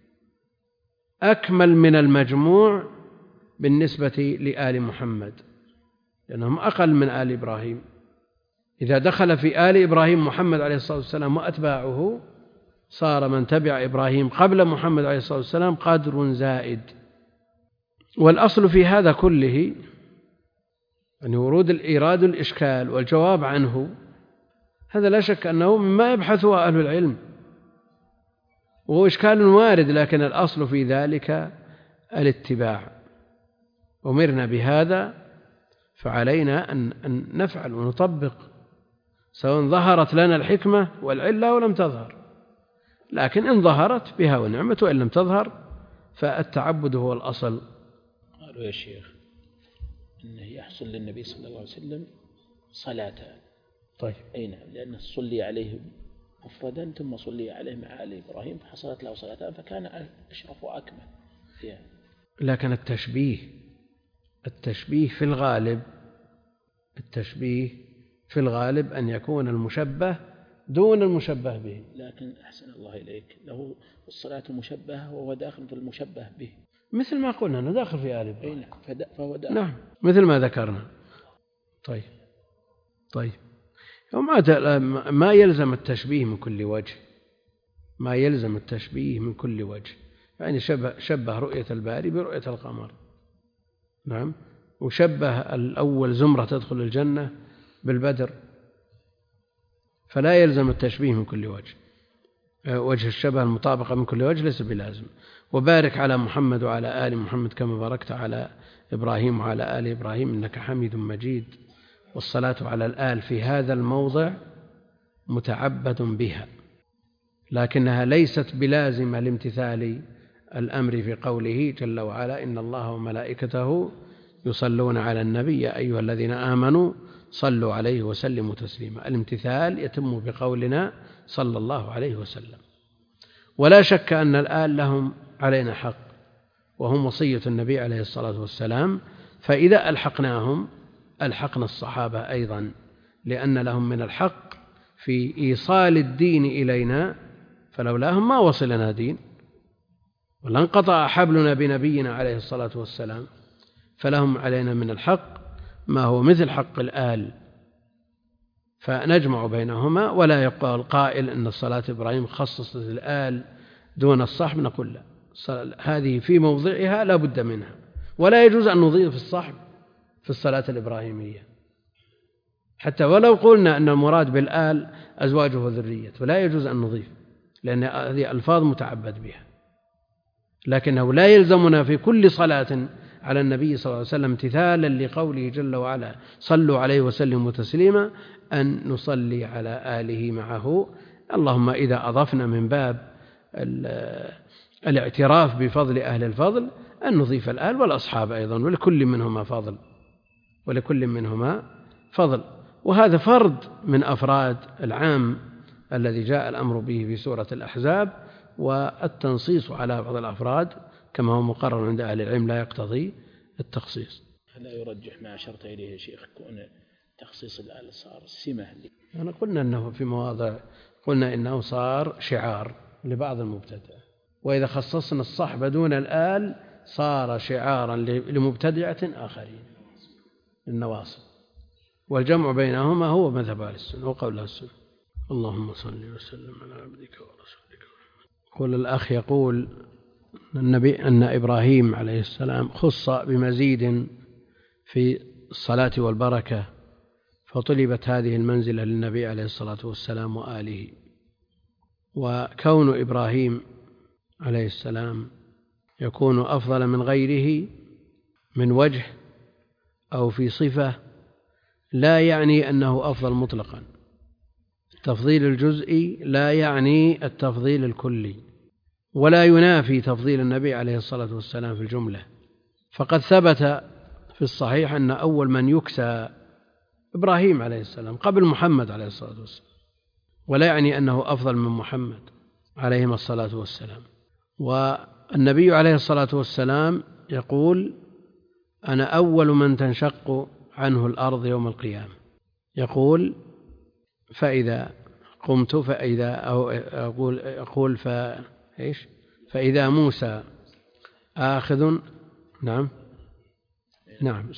أكمل من المجموع بالنسبة لآل محمد، لأنهم أقل من آل إبراهيم. إذا دخل في آل إبراهيم محمد عليه الصلاة والسلام وأتباعه صار من تبع إبراهيم قبل محمد عليه الصلاة والسلام قدر زائد. والأصل في هذا كله أن ورود إيراد الإشكال والجواب عنه، هذا لا شك أنه مما يبحثه أهل العلم، وهو إشكال وارد، لكن الأصل في ذلك الاتباع. أمرنا بهذا فعلينا أن نفعل ونطبق، سواء ظهرت لنا الحكمة والعلة ولم تظهر، لكن إن ظهرت بها ونعمة، وإن لم تظهر فالتعبد هو الأصل. قالوا يا شيخ إنه يحصل للنبي صلى الله عليه وسلم صلاتان. طيب أي نعم، لأنه صلي عليه مفردا ثم صلي عليه مع آل إبراهيم فحصلت له صلاتان، فكان أشرف وأكمل فيها. لكن التشبيه التشبيه في الغالب التشبيه في الغالب أن يكون المشبه دون المشبه به. لكن أحسن الله إليك، له الصلاة مشبهة وهو داخل في المشبه به، مثل ما قلنا أنه داخل في آل إبراهيم. فهو داخل. نعم، مثل ما ذكرنا. طيب طيب ما يلزم التشبيه من كل وجه، ما يلزم التشبيه من كل وجه، يعني شبه, شبه رؤية الباري برؤية القمر، نعم، وشبه الأول زمرة تدخل الجنة بالبدر، فلا يلزم التشبيه من كل وجه، وجه الشبه المطابقة من كل وجه ليس بلازم. وبارك على محمد وعلى آل محمد كما باركت على إبراهيم وعلى آل إبراهيم إنك حميد مجيد. والصلاة على الآل في هذا الموضع متعبد بها، لكنها ليست بلازمة لامتثال الأمر في قوله جل وعلا إن الله وملائكته يصلون على النبي يا أيها الذين آمنوا صلوا عليه وسلموا تسليما. الامتثال يتم بقولنا صلى الله عليه وسلم. ولا شك أن الآل لهم علينا حق، وهم وصية النبي عليه الصلاة والسلام، فإذا ألحقناهم ألحقنا الصحابة أيضا، لأن لهم من الحق في إيصال الدين إلينا، فلولاهم ما وصلنا دين ولانقطع حبلنا بنبينا عليه الصلاة والسلام، فلهم علينا من الحق ما هو مثل حق الآل، فنجمع بينهما. ولا يقال قائل أن صلاة إبراهيم خصصت الآل دون الصحب، نقول لا، هذه في موضعها لا بد منها، ولا يجوز أن نضيف الصحب في الصلاة الإبراهيمية، حتى ولو قلنا أن المراد بالآل أزواجه وذريته، ولا يجوز أن نضيف، لأن هذه ألفاظ متعبد بها. لكنه لا يلزمنا في كل صلاة على النبي صلى الله عليه وسلم امتثالا لقوله جل وعلا صلوا عليه وسلموا تسليما أن نصلي على آله معه، اللهم إذا أضفنا من باب الاعتراف بفضل أهل الفضل أن نضيف الآل والأصحاب أيضا، ولكل منهما فضل ولكل منهما فضل وهذا فرد من أفراد العام الذي جاء الأمر به في سورة الأحزاب، والتنصيص على بعض الأفراد كما هو مقرر عند أهل العلم لا يقتضي التخصيص. لا يرجح ما أشرت إليه يا شيخ كون تخصيص الآل صار السمة لي. أنا قلنا أنه في مواضع قلنا إنه صار شعار لبعض المبتدعة، وإذا خصصنا الصحب دون الآل صار شعارا لمبتدعة آخرين النواصب، والجمع بينهما هو مذهب أهل السنة وقول أهل السنة. اللهم صل وسلم على عبدك ورسولك محمد. قول الأخ يقول النبي أن إبراهيم عليه السلام خص بمزيد في الصلاة والبركة، فطلبت هذه المنزلة للنبي عليه الصلاة والسلام وآله. وكون إبراهيم عليه السلام يكون أفضل من غيره من وجه أو في صفة لا يعني أنه أفضل مطلقا. التفضيل الجزئي لا يعني التفضيل الكلي، ولا ينافي تفضيل النبي عليه الصلاة والسلام في الجملة. فقد ثبت في الصحيح أن أول من يكسى إبراهيم عليه السلام قبل محمد عليه الصلاة والسلام، ولا يعني أنه أفضل من محمد عليهما الصلاة والسلام. والنبي عليه الصلاة والسلام يقول أنا أول من تنشق عنه الأرض يوم القيامة، يقول فإذا قمت فإذا أو أقول أقول فإيش فإذا موسى آخذ نعم نعم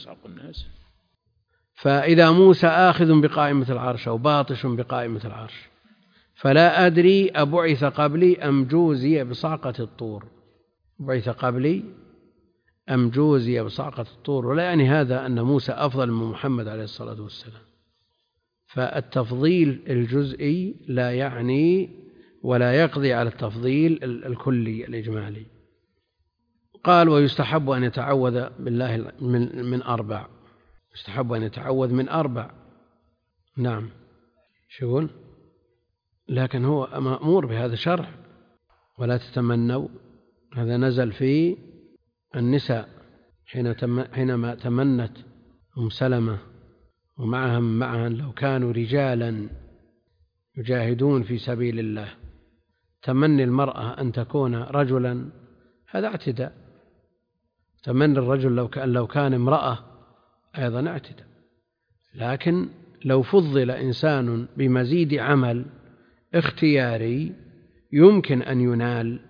فإذا موسى آخذ بقائمة العرش أو باطش بقائمة العرش فلا أدري أبعث قبلي أم جوزي بصعقة الطور، بعث قبلي أم جوزي بصعقة الطور، ولا يعني هذا أن موسى أفضل من محمد عليه الصلاة والسلام. فالتفضيل الجزئي لا يعني ولا يقضي على التفضيل الكلي الإجمالي. قال ويستحب أن يتعوذ بالله من, من أربع، يستحب أن يتعوذ من أربع. نعم شغل، لكن هو مأمور بهذا شرع. ولا تتمنوا، هذا نزل في النساء حينما تمنت أم سلمة ومعها معها لو كانوا رجالا يجاهدون في سبيل الله، تمني المرأة أن تكون رجلا هذا اعتداء، تمني الرجل لو كان لو كان امرأة أيضا اعتداء. لكن لو فضل إنسان بمزيد عمل اختياري يمكن أن ينال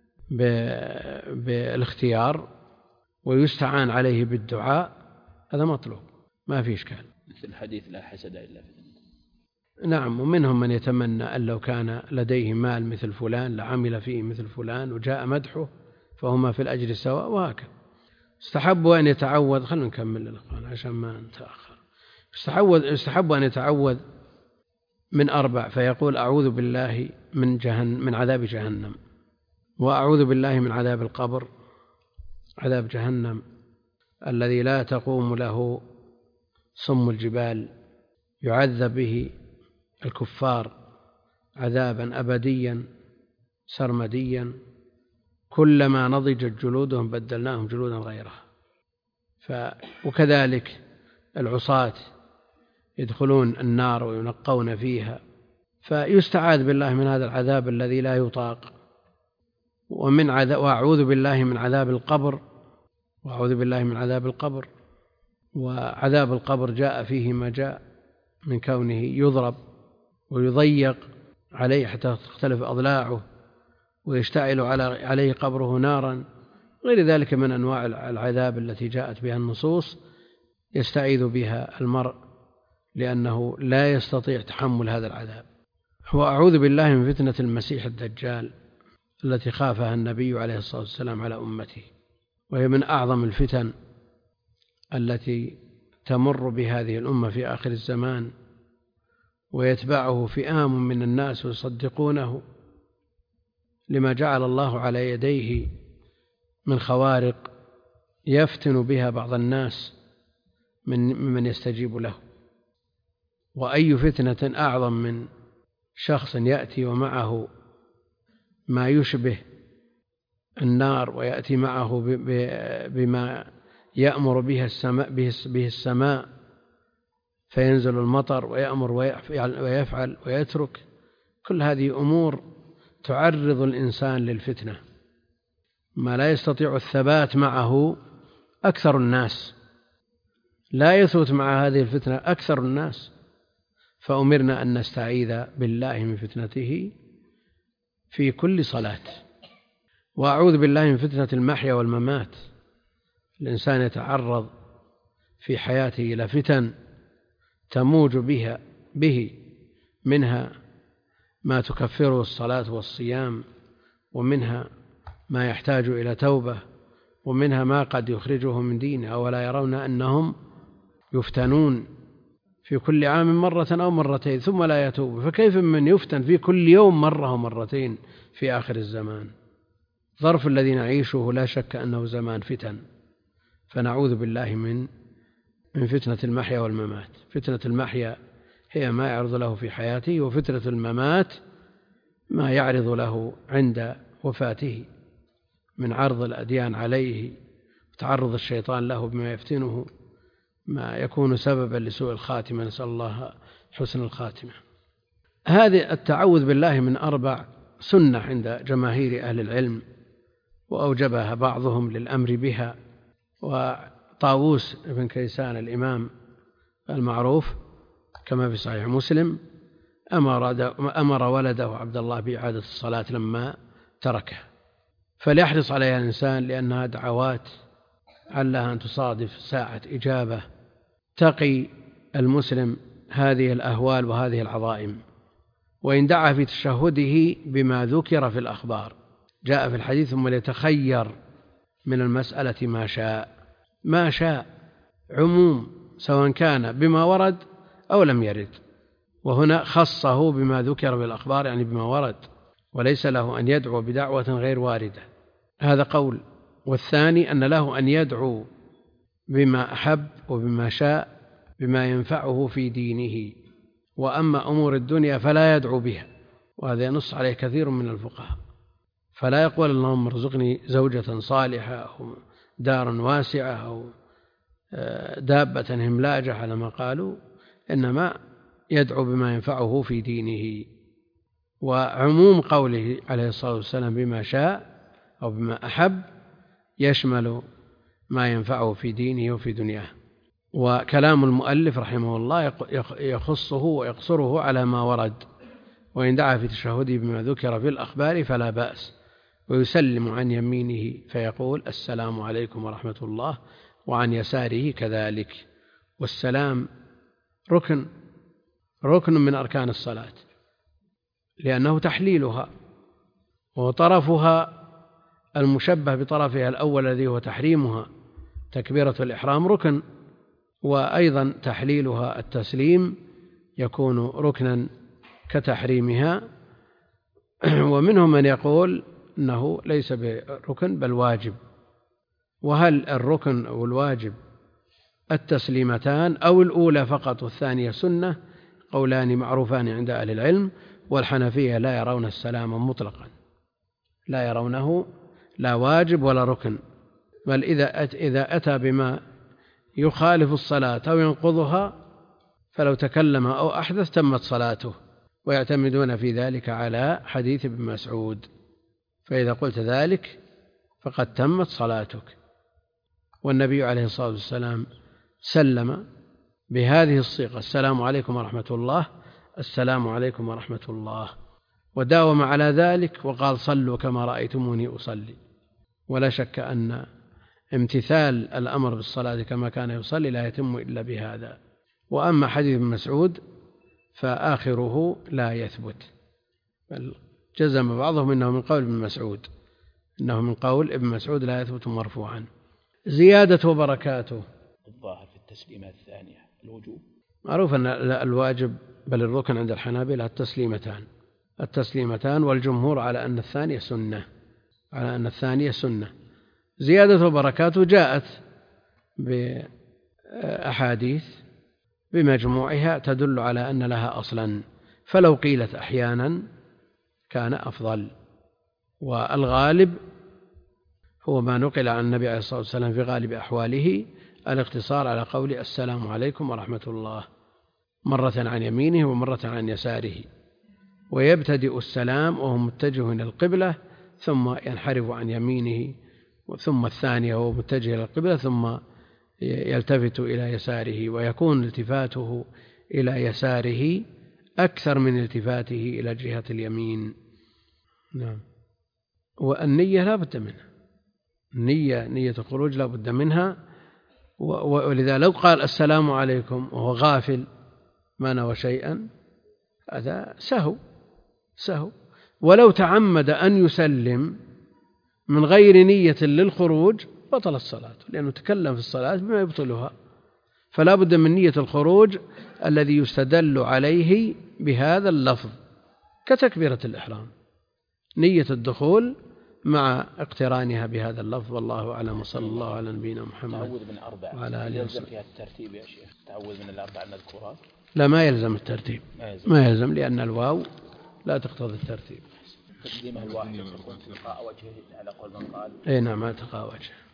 بالاختيار ويستعان عليه بالدعاء، هذا مطلوب ما في إشكال. مثل الحديث لا حسد إلا في ذنب. نعم، ومنهم من يتمنى أن لو كان لديه مال مثل فلان لعمل فيه مثل فلان وجاء مدحه فهما في الأجر سواء، وهكذا. استحب أن يتعوذ، خلنا نكمل الأخوان عشان ما نتأخر. استحب أن يتعوذ من أربع، فيقول أعوذ بالله من جهنم من عذاب جهنم، وأعوذ بالله من عذاب القبر، عذاب جهنم الذي لا تقوم له صم الجبال، يعذب به الكفار عذابا أبديا سرمديا، كلما نضجت جلودهم بدلناهم جلودا غيرها. ف... وكذلك العصاة يدخلون النار وينقون فيها، فيستعاذ بالله من هذا العذاب الذي لا يطاق ومن عذاب وأعوذ بالله من عذاب القبر وأعوذ بالله من عذاب القبر. وعذاب القبر جاء فيه ما جاء من كونه يضرب ويضيق عليه حتى تختلف أضلاعه ويشتعل عليه قبره نارا، غير ذلك من أنواع العذاب التي جاءت بها النصوص يستعيذ بها المرء لأنه لا يستطيع تحمل هذا العذاب. وأعوذ بالله من فتنة المسيح الدجال التي خافها النبي عليه الصلاة والسلام على أمته، وهي من أعظم الفتن التي تمر بهذه الأمة في آخر الزمان، ويتبعه فئام من الناس ويصدقونه لما جعل الله على يديه من خوارق يفتن بها بعض الناس من من يستجيب له. وأي فتنة أعظم من شخص يأتي ومعه ما يشبه النار ويأتي معه بما يأمر به السماء, به السماء فينزل المطر ويأمر ويفعل ويترك. كل هذه أمور تعرض الإنسان للفتنة، ما لا يستطيع الثبات معه أكثر الناس، لا يثبت مع هذه الفتنة أكثر الناس، فأمرنا أن نستعيذ بالله من فتنته في كل صلاة. وأعوذ بالله من فتنة المحيا والممات. الإنسان يتعرض في حياته إلى فتن تموج بها به منها ما تكفره الصلاة والصيام، ومنها ما يحتاج إلى توبة، ومنها ما قد يخرجه من دينه. أولا يرون أنهم يفتنون في كل عام مرة أو مرتين ثم لا يتوب، فكيف من يفتن في كل يوم مرة أو مرتين في آخر الزمان؟ ظرف الذي نعيشه لا شك أنه زمان فتن، فنعوذ بالله من من فتنة المحيا والممات. فتنة المحيا هي ما يعرض له في حياته، وفتنة الممات ما يعرض له عند وفاته من عرض الأديان عليه وتعرض الشيطان له بما يفتنه، ما يكون سببا لسوء الخاتمة، نسأل الله حسن الخاتمة. هذه التعوذ بالله من أربع سنة عند جماهير أهل العلم، وأوجبها بعضهم للأمر بها. وطاووس بن كيسان الإمام المعروف كما في صحيح مسلم أمر ولده عبد الله بإعادة الصلاة لما تركه، فليحرص عليها الإنسان لأنها دعوات علها أن تصادف ساعة إجابة تقي المسلم هذه الأهوال وهذه العظائم. وإن دعا في تشهده بما ذكر في الأخبار جاء في الحديث ثم ليتخير من المسألة ما شاء، ما شاء عموم سواء كان بما ورد أو لم يرد، وهنا خصه بما ذكر في الأخبار يعني بما ورد، وليس له أن يدعو بدعوة غير واردة. هذا قول. والثاني أن له أن يدعو بما أحب وبما شاء بما ينفعه في دينه، وأما أمور الدنيا فلا يدعو بها، وهذا ينص عليه كثير من الفقهاء. فلا يقول اللهم ارزقني زوجة صالحة أو دارا واسعة أو دابة هملاجة على ما قالوا، إنما يدعو بما ينفعه في دينه. وعموم قوله عليه الصلاة والسلام بما شاء أو بما أحب يشمل ما ينفعه في دينه وفي دنياه. وكلام المؤلف رحمه الله يخصه ويقصره على ما ورد، وإن دعا في تشهده بما ذكر في الأخبار فلا بأس، ويسلم عن يمينه فيقول السلام عليكم ورحمة الله، وعن يساره كذلك. والسلام ركن ركن من أركان الصلاة، لأنه تحليلها، وطرفها المشبه بطرفها الأول الذي هو تحريمها تكبيرة الإحرام ركن، وأيضا تحليلها التسليم يكون ركنا كتحريمها. ومنهم من يقول أنه ليس بركن بل واجب. وهل الركن أو الواجب التسليمتان أو الأولى فقط والثانية سنة؟ قولان معروفان عند أهل العلم. والحنفية لا يرون السلام مطلقا، لا يرونه لا واجب ولا ركن، بل إذا إذا أتى بما يخالف الصلاة أو ينقضها فلو تكلم أو أحدث تمت صلاته، ويعتمدون في ذلك على حديث ابن مسعود فإذا قلت ذلك فقد تمت صلاتك. والنبي عليه الصلاة والسلام سلم بهذه الصيغة: السلام عليكم ورحمة الله، السلام عليكم ورحمة الله، وداوم على ذلك وقال: صلوا كما رأيتموني أصلي. ولا شك أن امتثال الأمر بالصلاة كما كان يصلي لا يتم إلا بهذا. وأما حديث ابن مسعود فآخره لا يثبت، بل جزم بعضهم إنه من قول ابن مسعود، إنه من قول ابن مسعود لا يثبت مرفوعا. زيادة وبركاته الظاهر في التسليمة الثانية الوجوب. معروف أن الواجب بل الركن عند الحنابلة التسليمتان التسليمتان والجمهور على أن الثانية سنة على أن الثانية سنة. زيادة وبركاته جاءت بأحاديث بمجموعها تدل على أن لها أصلا، فلو قيلت أحيانا كان أفضل. والغالب هو ما نقل عن النبي عليه الصلاة والسلام في غالب أحواله الاقتصار على قول السلام عليكم ورحمة الله، مرة عن يمينه ومرة عن يساره، ويبتدئ السلام وهو متجه إلى القبلة ثم ينحرف عن يمينه، ثم الثانية وهو متجه إلى القبلة ثم يلتفت إلى يساره، ويكون التفاته إلى يساره أكثر من التفاته إلى جهة اليمين. نعم. والنية لا بد منها، النية نية الخروج لا بد منها. ولذا لو قال السلام عليكم وهو غافل ما نوى شيئا هذا سهو سهو ولو تعمد أن يسلم من غير نية للخروج بطل الصلاة، لأنه تكلم في الصلاة بما يبطلها. فلا بد من نية الخروج الذي يستدل عليه بهذا اللفظ كتكبيرة الإحرام، نية الدخول مع اقترانها بهذا اللفظ. والله أعلم، وصلى الله على نبينا محمد. تعوذ من أربع وعلى آله يلزم فيها الترتيب يا شيخ؟ تعوذ من الأربع المذكورات؟ لا، ما يلزم الترتيب، ما يلزم, ما يلزم لأن الواو لا تقتضي الترتيب. تقديمها الواحد يكون تلقاء وجهه على قول من قال. أي نعم، ما تلقاء وجهه.